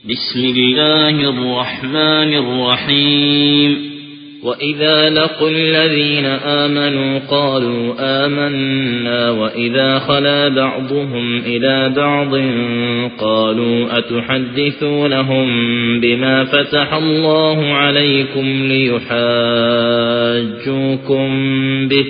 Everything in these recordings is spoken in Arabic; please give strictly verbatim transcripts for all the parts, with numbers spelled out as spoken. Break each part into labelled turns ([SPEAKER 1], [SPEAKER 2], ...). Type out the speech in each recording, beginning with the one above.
[SPEAKER 1] بسم الله الرحمن الرحيم وإذا لقوا الذين آمنوا قالوا آمنا وإذا خلا بعضهم إلى بعض قالوا أتحدثونهم بما فتح الله عليكم ليحاجوكم به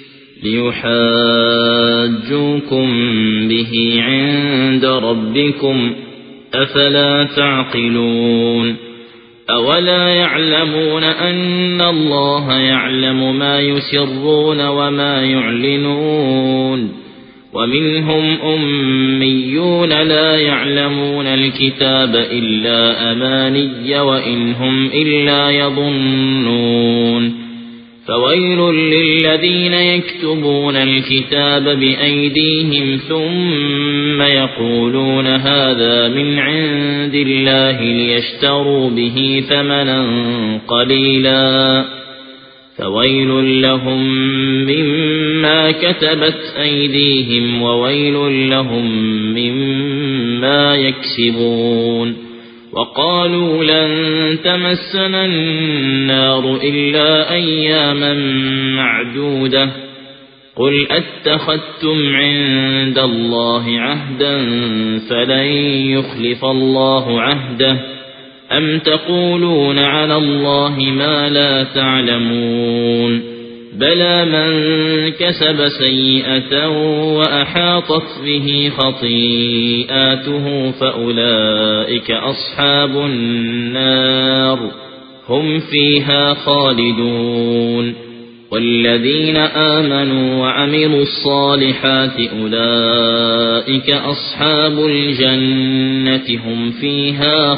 [SPEAKER 1] ليحاجوكم به عند ربكم أفلا تعقلون أولا يعلمون أن الله يعلم ما يسرون وما يعلنون ومنهم أميون لا يعلمون الكتاب إلا أماني وإن هم إلا يظنون فويل للذين يكتبون الكتاب بأيديهم ثم يقولون هذا من عند الله ليشتروا به ثمنا قليلا فويل لهم مما كتبت أيديهم وويل لهم مما يكسبون وقالوا لن تمسنا النار إلا أياما معدودة قل أتخذتم عند الله عهدا فلن يخلف الله عهده أم تقولون على الله ما لا تعلمون بلى من كسب سيئة وأحاطت به خطيئاته فأولئك أصحاب النار هم فيها خالدون والذين آمنوا وعملوا الصالحات أولئك أصحاب الجنة هم فيها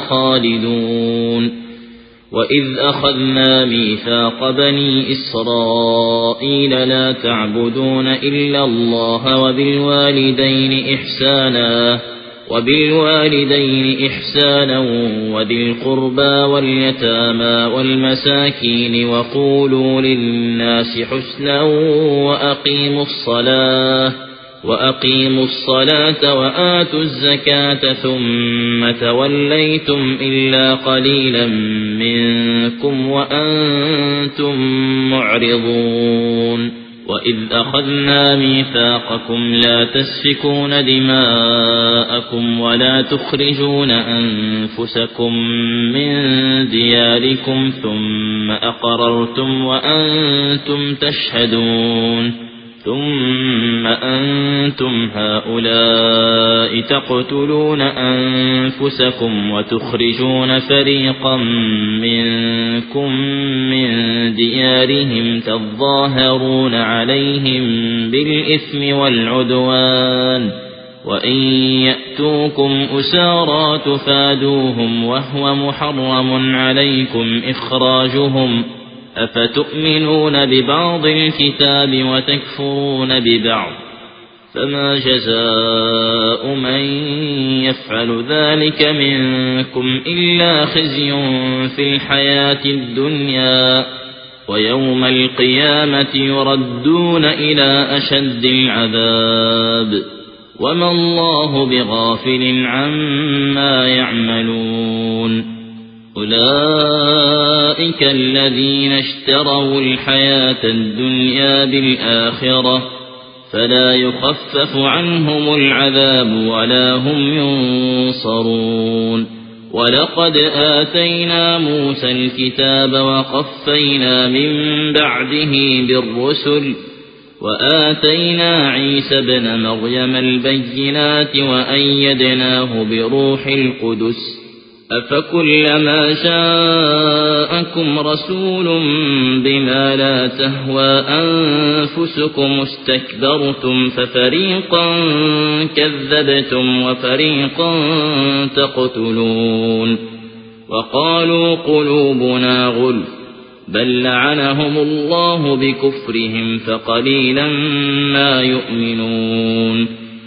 [SPEAKER 1] خالدون وإذ أخذنا ميثاق بني إسرائيل لا تعبدون إلا الله وبالوالدين إحسانا وبالوالدين إحسانا وذي القربى واليتامى والمساكين وقولوا للناس حسنا وأقيموا الصلاة وأقيموا الصلاة وآتوا الزكاة ثم توليتم إلا قليلا منكم وأنتم معرضون وإذ أخذنا ميثاقكم لا تسفكون دماءكم ولا تخرجون أنفسكم من دياركم ثم أقررتم وأنتم تشهدون ثم أنتم هؤلاء تقتلون أنفسكم وتخرجون فريقا منكم من ديارهم تظاهرون عليهم بالإثم والعدوان وإن يأتوكم أسارى تفادوهم وهو محرم عليكم إخراجهم أفتؤمنون ببعض الكتاب وتكفرون ببعض فما جزاء من يفعل ذلك منكم إلا خزي في الحياة الدنيا ويوم القيامة يردون إلى أشد العذاب وما الله بغافل عما يعملون أولئك الذين اشتروا الحياة الدنيا بالآخرة فلا يخفف عنهم العذاب ولا هم ينصرون ولقد آتينا موسى الكتاب وقفينا من بعده بالرسل وآتينا عيسى ابن مريم البينات وأيدناه بروح القدس أفكلما جاءكم رسول بما لا تهوى أنفسكم استكبرتم ففريقا كذبتم وفريقا تقتلون وقالوا قلوبنا غلف بل لعنهم الله بكفرهم فقليلا ما يؤمنون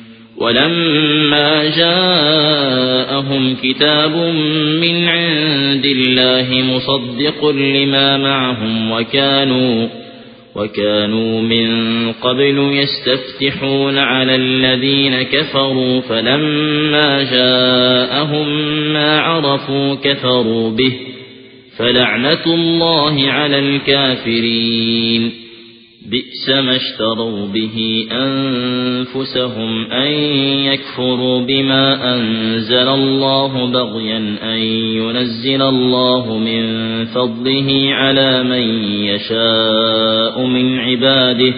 [SPEAKER 1] ولما جاءهم كتاب من عند الله مصدق لما معهم وكانوا وكانوا من قبل يستفتحون على الذين كفروا فلما جاءهم ما عرفوا كفروا به فلعنة الله على الكافرين بئس ما اشتروا به أنفسهم أن يكفروا بما أنزل الله بغيا أن ينزل الله من فضله على من يشاء من عباده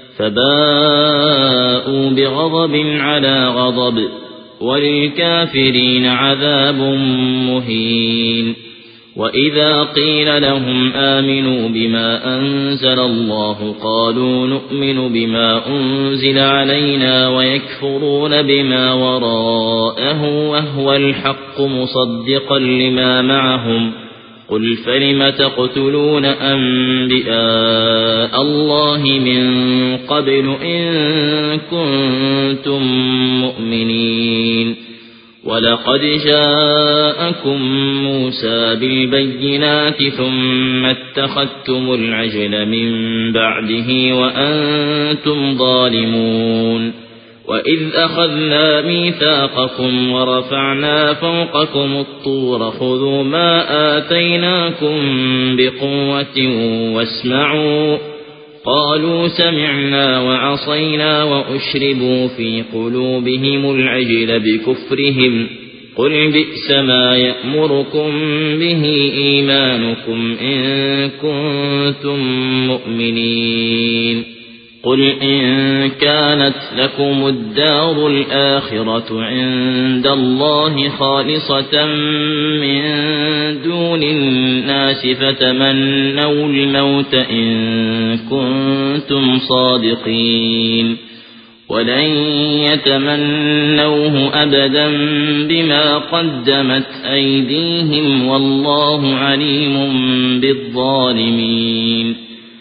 [SPEAKER 1] فباءوا بغضب على غضب وللكافرين عذاب مهين وإذا قيل لهم آمنوا بما أنزل الله قالوا نؤمن بما أنزل علينا ويكفرون بما وراءه وهو الحق مصدقا لما معهم قل فلم تقتلون أنبياء الله من قبل إن كنتم مؤمنين ولقد جاءكم موسى بالبينات ثم اتخذتم العجل من بعده وأنتم ظالمون وإذ أخذنا ميثاقكم ورفعنا فوقكم الطور خذوا ما آتيناكم بقوة واسمعوا قالوا سمعنا وعصينا وأشربوا في قلوبهم العجل بكفرهم قل بئس ما يأمركم به إيمانكم إن كنتم مؤمنين قل إن كانت لكم الدار الآخرة عند الله خالصة من دون الناس فتمنوا الموت إن كنتم صادقين ولن يتمنوه أبدا بما قدمت أيديهم والله عليم بالظالمين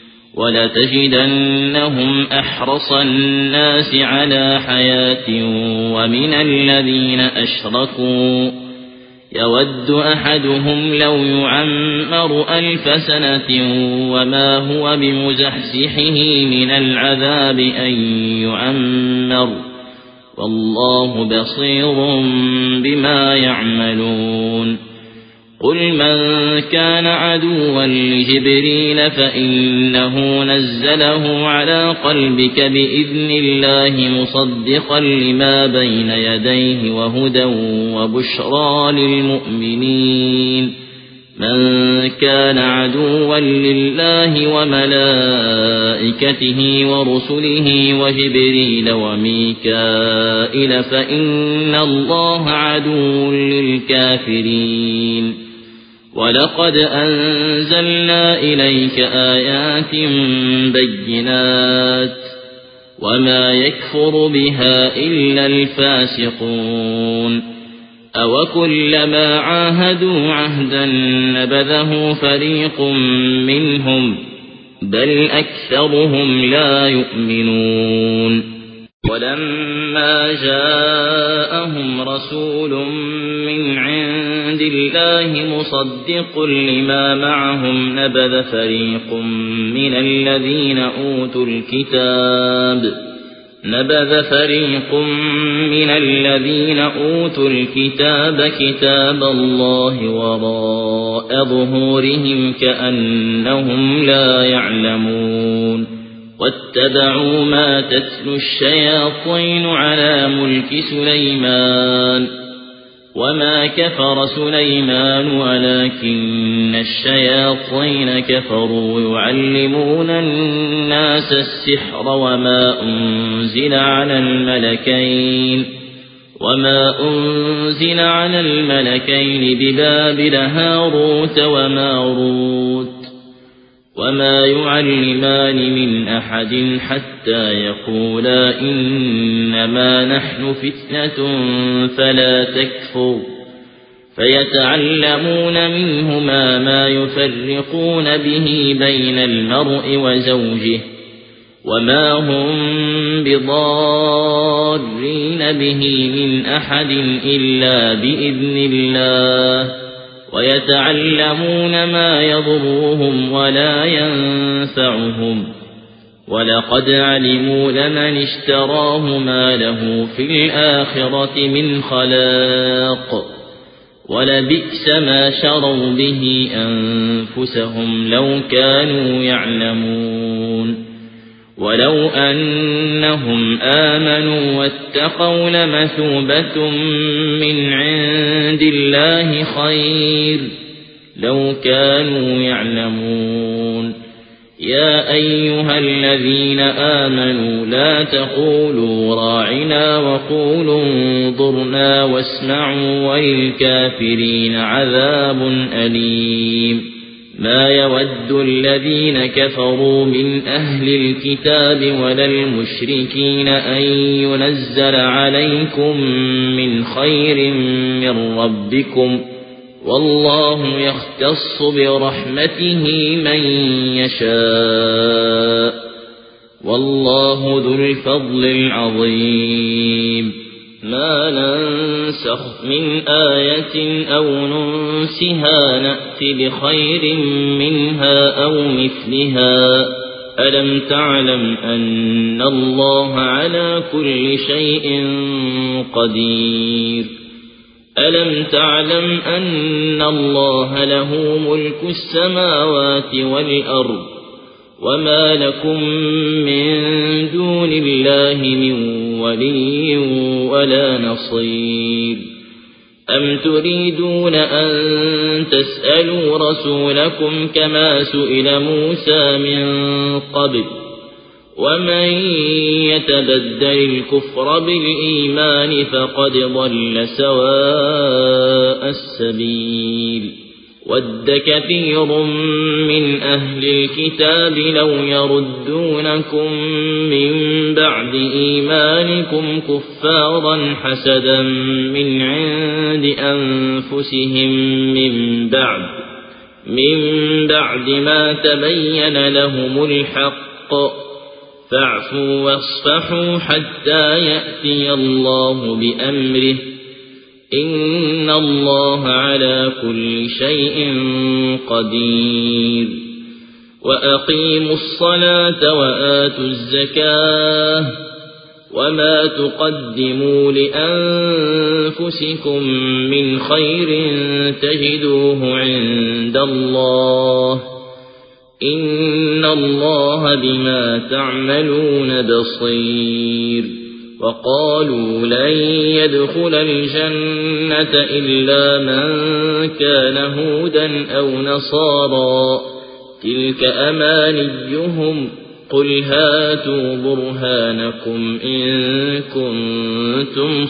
[SPEAKER 1] ولتجدنهم أحرص الناس على حياة ومن الذين أشركوا يود أحدهم لو يعمر ألف سنة وما هو بمزحزحه من العذاب أن يعمر والله بصير بما يعملون قل من كان عدوا لجبريل فإنه نزله على قلبك بإذن الله مصدقا لما بين يديه وهدى وبشرى للمؤمنين من كان عدوا لله وملائكته ورسله وجبريل وميكائيل فإن الله عدو للكافرين ولقد أنزلنا إليك آيات بينات وما يكفر بها إلا الفاسقون أوكلما عاهدوا عهدا نبذه فريق منهم بل أكثرهم لا يؤمنون ولما جاءهم رسول من عند الله مصدق لما معهم نبذ فريق من الذين أوتوا الكتاب نبذ فريق من الذين أوتوا الكتاب كتاب الله وراء ظهورهم كأنهم لا يعلمون واتبعوا ما تتلو الشياطين على ملك سليمان وما كفر سليمان ولكن الشياطين كفروا يعلمون الناس السحر وما أنزل على الملكين وما أنزل على الملكين ببابل هاروت وماروت وما يعلمان من أحد حتى يقولا إنما نحن فتنة فلا تكفر فيتعلمون منهما ما يفرقون به بين المرء وزوجه وما هم بضارين به من أحد إلا بإذن الله ويتعلمون ما يضرهم ولا ينفعهم ولقد علموا لمن اشتراه ما له في الآخرة من خلاق ولبئس ما شروا به أنفسهم لو كانوا يعلمون ولو أنهم آمنوا واتقوا لمثوبة من عند الله خير لو كانوا يعلمون يا أيها الذين آمنوا لا تقولوا راعنا وقولوا انظرنا واسمعوا وللكافرين عذاب أليم ما يود الذين كفروا من أهل الكتاب ولا المشركين أن ينزل عليكم من خير من ربكم والله يختص برحمته من يشاء والله ذو الفضل العظيم ما ننسخ من آية أو ننسها نأت بخير منها أو مثلها ألم تعلم أن الله على كل شيء قدير ألم تعلم أن الله له ملك السماوات والأرض وما لكم من دون الله من ولي ولا نصير أم تريدون أن تسألوا رسولكم كما سئل موسى من قبل ومن يتبدل الكفر بالإيمان فقد ضل سواء السبيل ود كثير من أهل الكتاب لو يردونكم من بعد إيمانكم كفارا حسدا من عند أنفسهم من بعد من بعد ما تبين لهم الحق فاعفوا واصفحوا حتى يأتي الله بأمره إن الله على كل شيء قدير وأقيموا الصلاة وآتوا الزكاة وما تقدموا لأنفسكم من خير تجدوه عند الله إن الله بما تعملون بصير وقالوا لن يدخل الجنة إلا من كان هودا أو نصارى تلك أمانيهم قل هاتوا برهانكم إن كنتم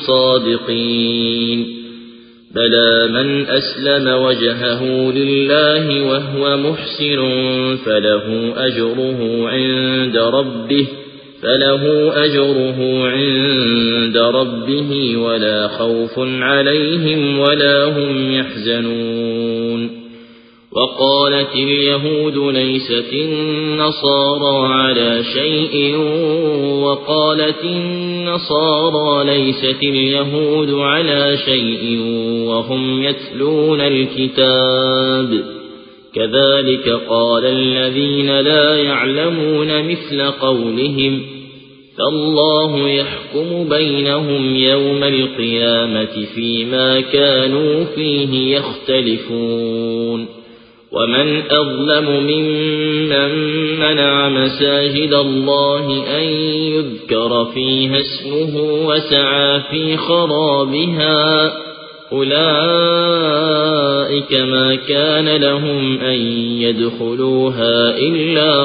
[SPEAKER 1] صادقين بلى من أسلم وجهه لله وهو محسن فله أجره عند ربه فله أجره عند ربه ولا خوف عليهم ولا هم يحزنون وقالت اليهود ليست النصارى على شيء وقالت النصارى ليست اليهود على شيء وهم يتلون الكتاب كذلك قال الذين لا يعلمون مثل قولهم فالله يحكم بينهم يوم القيامة فيما كانوا فيه يختلفون ومن أظلم ممن منع مساجد الله أن يذكر فيها اسمه وسعى في خرابها أولئك ما كان لهم أن يدخلوها إلا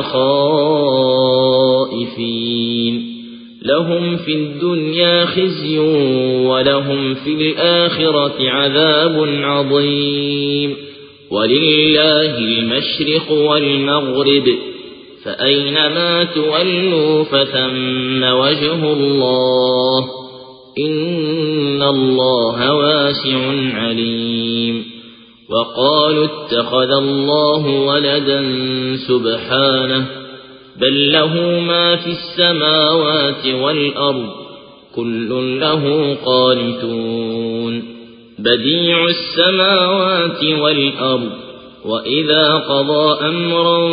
[SPEAKER 1] خائفين لهم في الدنيا خزي ولهم في الآخرة عذاب عظيم ولله المشرق والمغرب فأينما تولوا فثم وجه الله إن الله واسع عليم وقالوا اتخذ الله ولدا سبحانه بل له ما في السماوات والأرض كل له قانتون بديع السماوات والأرض وإذا قضى أمرا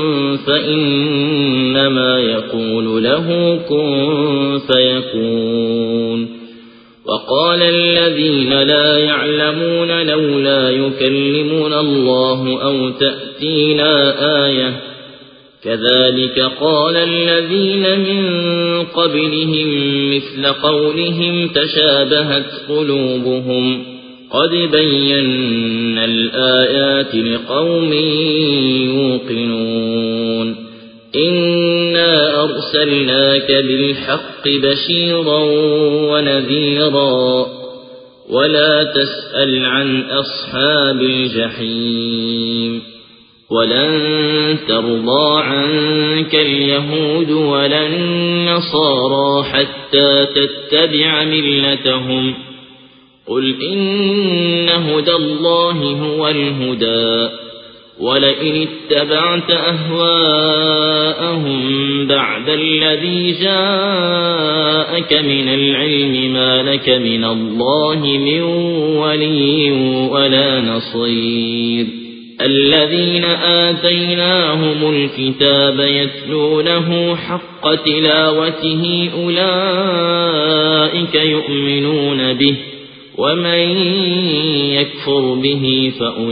[SPEAKER 1] فإنما يقول له كن فيكون. وقال الذين لا يعلمون لولا يكلمنا الله أو تأتينا آية كذلك قال الذين من قبلهم مثل قولهم تشابهت قلوبهم قد بينا الآيات لقوم يوقنون. إنا أرسلناك بالحق بشيرا ونذيرا ولا تسأل عن أصحاب الجحيم. ولن ترضى عنك اليهود ولا النصارى حتى تتبع ملتهم قل إن هدى الله هو الهدى ولئن اتبعت أهواءهم بعد الذي جاءك من العلم ما لك من الله من ولي ولا نصير. الذين آتيناهم الكتاب يتلونه حق تلاوته أولئك يؤمنون به ومن يكفر به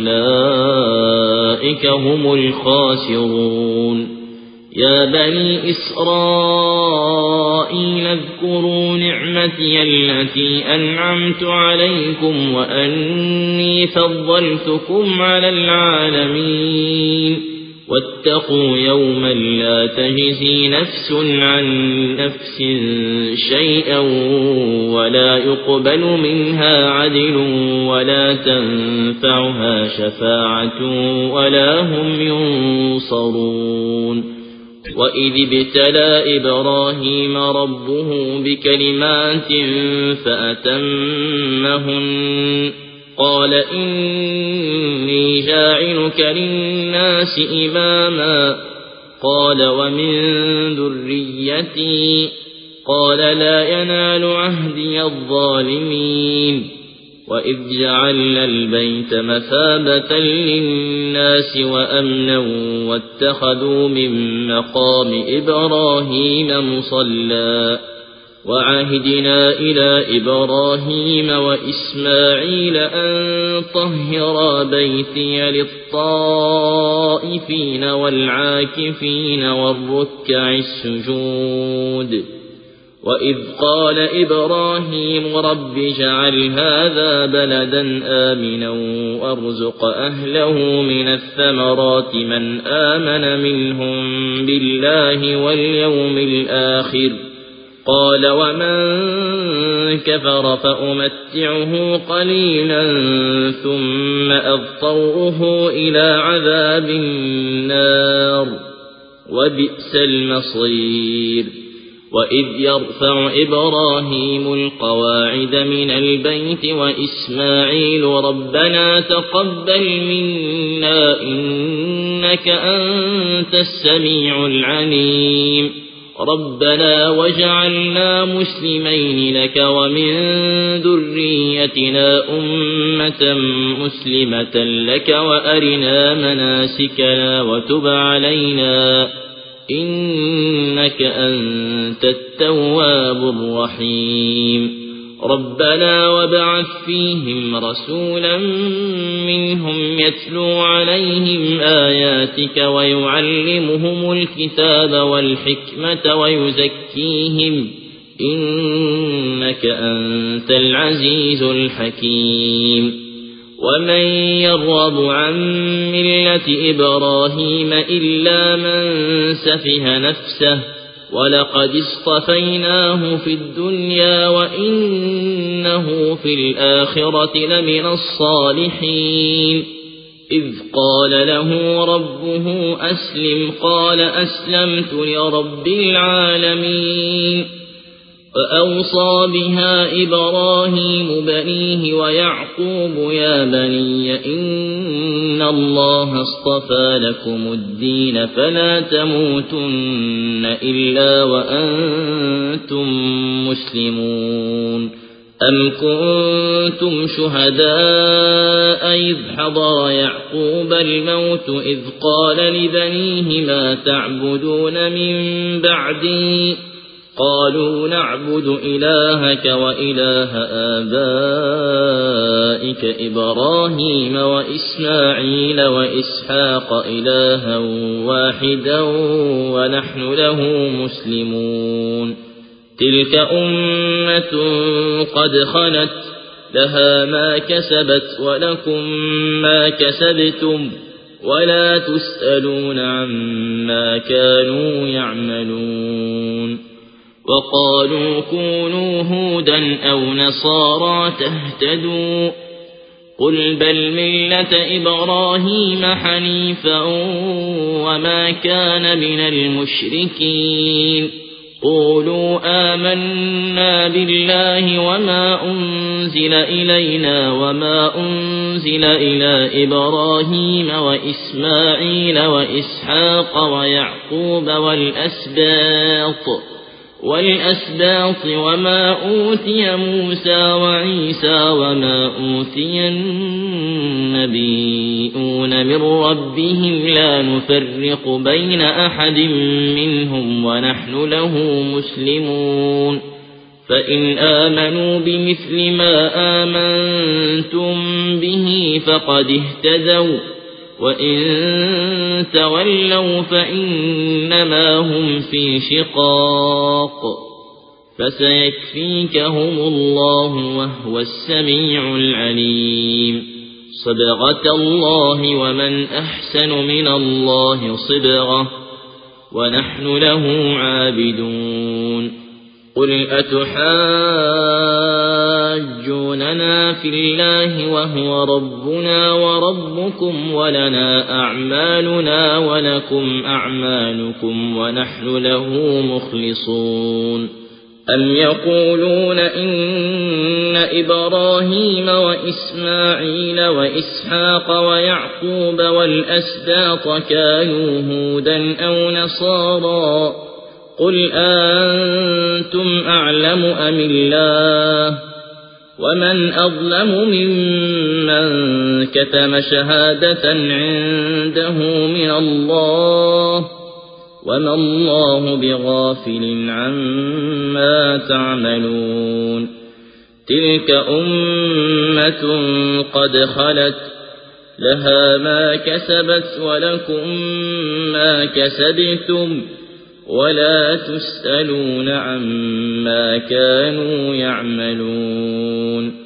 [SPEAKER 1] فأولئك هم الخاسرون. يا بني إسرائيل اذكروا نعمتي التي أنعمت عليكم وأني فضلتكم على العالمين. واتقوا يوما لا تجزي نفس عن نفس شيئا ولا يقبل منها عدل ولا تنفعها شفاعة ولا هم ينصرون. وإذ ابتلى إبراهيم ربه بكلمات فأتمهن قال إني جاعلك للناس إماما قال ومن ذريتي قال لا ينال عهدي الظالمين. وإذ جعلنا البيت مثابة للناس وأمنا واتخذوا من مقام إبراهيم مصلى وعهدنا إلى إبراهيم وإسماعيل أن طهرا بيتي للطائفين والعاكفين والركع السجود. وإذ قال إبراهيم رب اجعل هذا بلدا آمنا وارزق أهله من الثمرات من آمن منهم بالله واليوم الآخر قال ومن كفر فأمتعه قليلا ثم أضطره إلى عذاب النار وبئس المصير. وإذ يرفع إبراهيم القواعد من البيت وإسماعيل ربنا تقبل منا إنك أنت السميع العليم ربنا واجعلنا مسلمين لك ومن ذريتنا أمة مسلمة لك وأرنا مناسكنا وتب علينا إنك أنت التواب الرحيم. ربنا وابعث فيهم رسولا منهم يتلو عليهم آياتك ويعلمهم الكتاب والحكمة ويزكيهم إنك أنت العزيز الحكيم. ومن يرغب عن ملة إبراهيم إلا من سفه نفسه ولقد اصطفيناه في الدنيا وإنه في الآخرة لمن الصالحين. إذ قال له ربه أسلم قال أسلمت لرب العالمين. فأوصى بها إبراهيم بنيه ويعقوب يا بني إن الله اصطفى لكم الدين فلا تموتن إلا وأنتم مسلمون. أم كنتم شهداء إذ حضر يعقوب الموت إذ قال لبنيه ما تعبدون من بعدي قالوا نعبد إلهك وإله آبائك إبراهيم وإسماعيل وإسحاق إلها واحدا ونحن له مسلمون تلك أمة قد خلت لها ما كسبت ولكم ما كسبتم ولا تسألون عما كانوا يعملون وقالوا كونوا هودا أو نصارى تهتدوا قل بل ملة إبراهيم حنيفا وما كان من المشركين قولوا آمنا بالله وما أنزل إلينا وما أنزل إلى إبراهيم وإسماعيل وإسحاق ويعقوب والأسباط والأسباط وما أوتي موسى وعيسى وما أوتي النبيون من ربهم لا نفرق بين أحد منهم ونحن له مسلمون فإن آمنوا بمثل ما آمنتم به فقد اهتدوا وإن تولوا فإنما هم في شقاق فسيكفيكهم الله وهو السميع العليم صبغة الله ومن أحسن من الله صبغة ونحن له عابدون قل أتحاجوننا في الله وهو ربنا وربكم ولنا أعمالنا ولكم أعمالكم ونحن له مخلصون أم يقولون إن إبراهيم وإسماعيل وإسحاق ويعقوب والأسباط كانوا هودا أو نصارى قل أنتم أعلم أم الله ومن أظلم ممن كتم شهادة عنده من الله وما الله بغافل عما تعملون تلك أمة قد خلت لها ما كسبت ولكم ما كسبتم ولا تسألون عما كانوا يعملون